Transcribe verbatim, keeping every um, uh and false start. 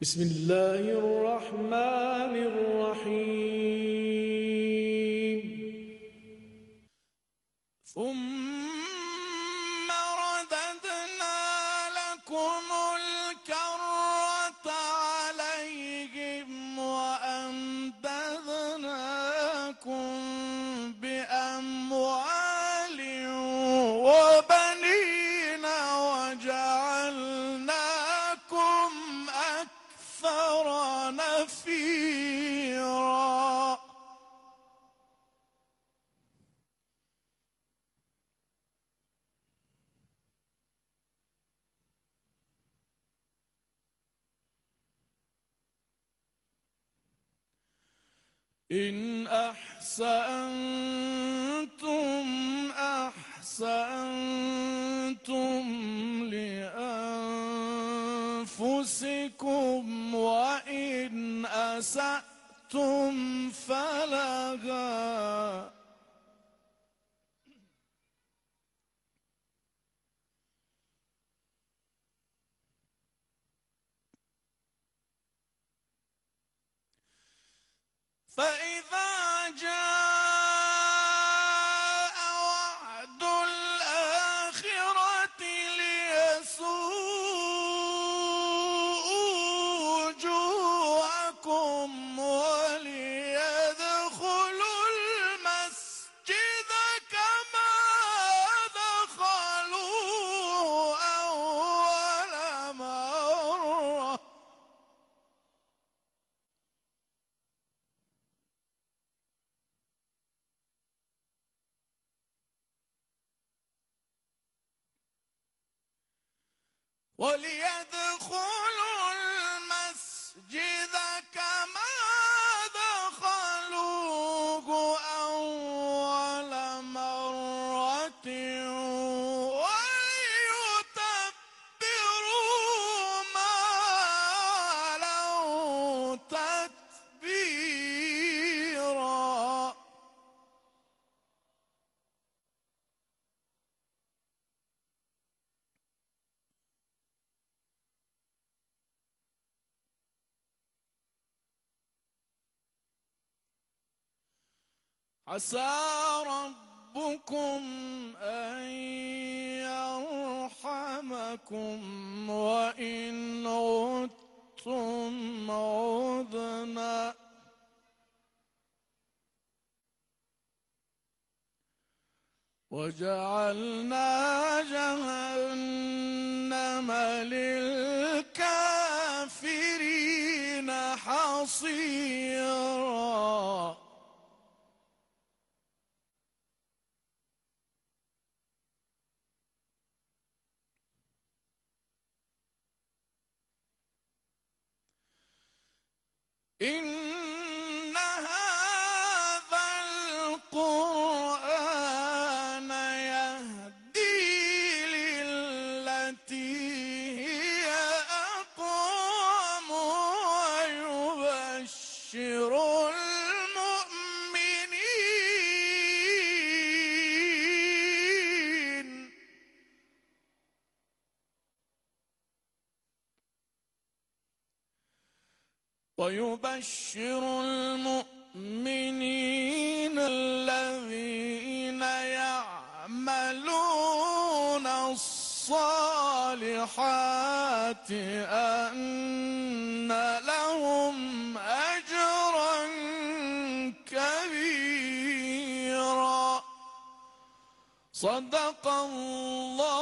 بسم الله الرحمن الرحيم. ثم رددنا لكم الكرة عليهم وأمددناكم بأموال وبنين وجعلناكم أكثر نفيرا. إن أحسنتم أحسنتم لأنفسكم وإن أسأتم فلها. فإذا جاء وعد الآخرة ليسوءوا وجوهكم وليدخلوا المسجد كما دخلوه أول مرة. وليدخلوا المسجد كما دخلوه أول مرة وليتبروا ما علوا تتبيرا. عسى ربكم أن يرحمكم وإن عدتم عدنا وجعلنا جهنم للكافرين حصيرا. إن هذا القرآن يهدي للتي هي أقوم ويبشر المؤمنين ويبشر المؤمنين الذين يعملون الصالحات أن لهم أجرا كبيرا. صدق الله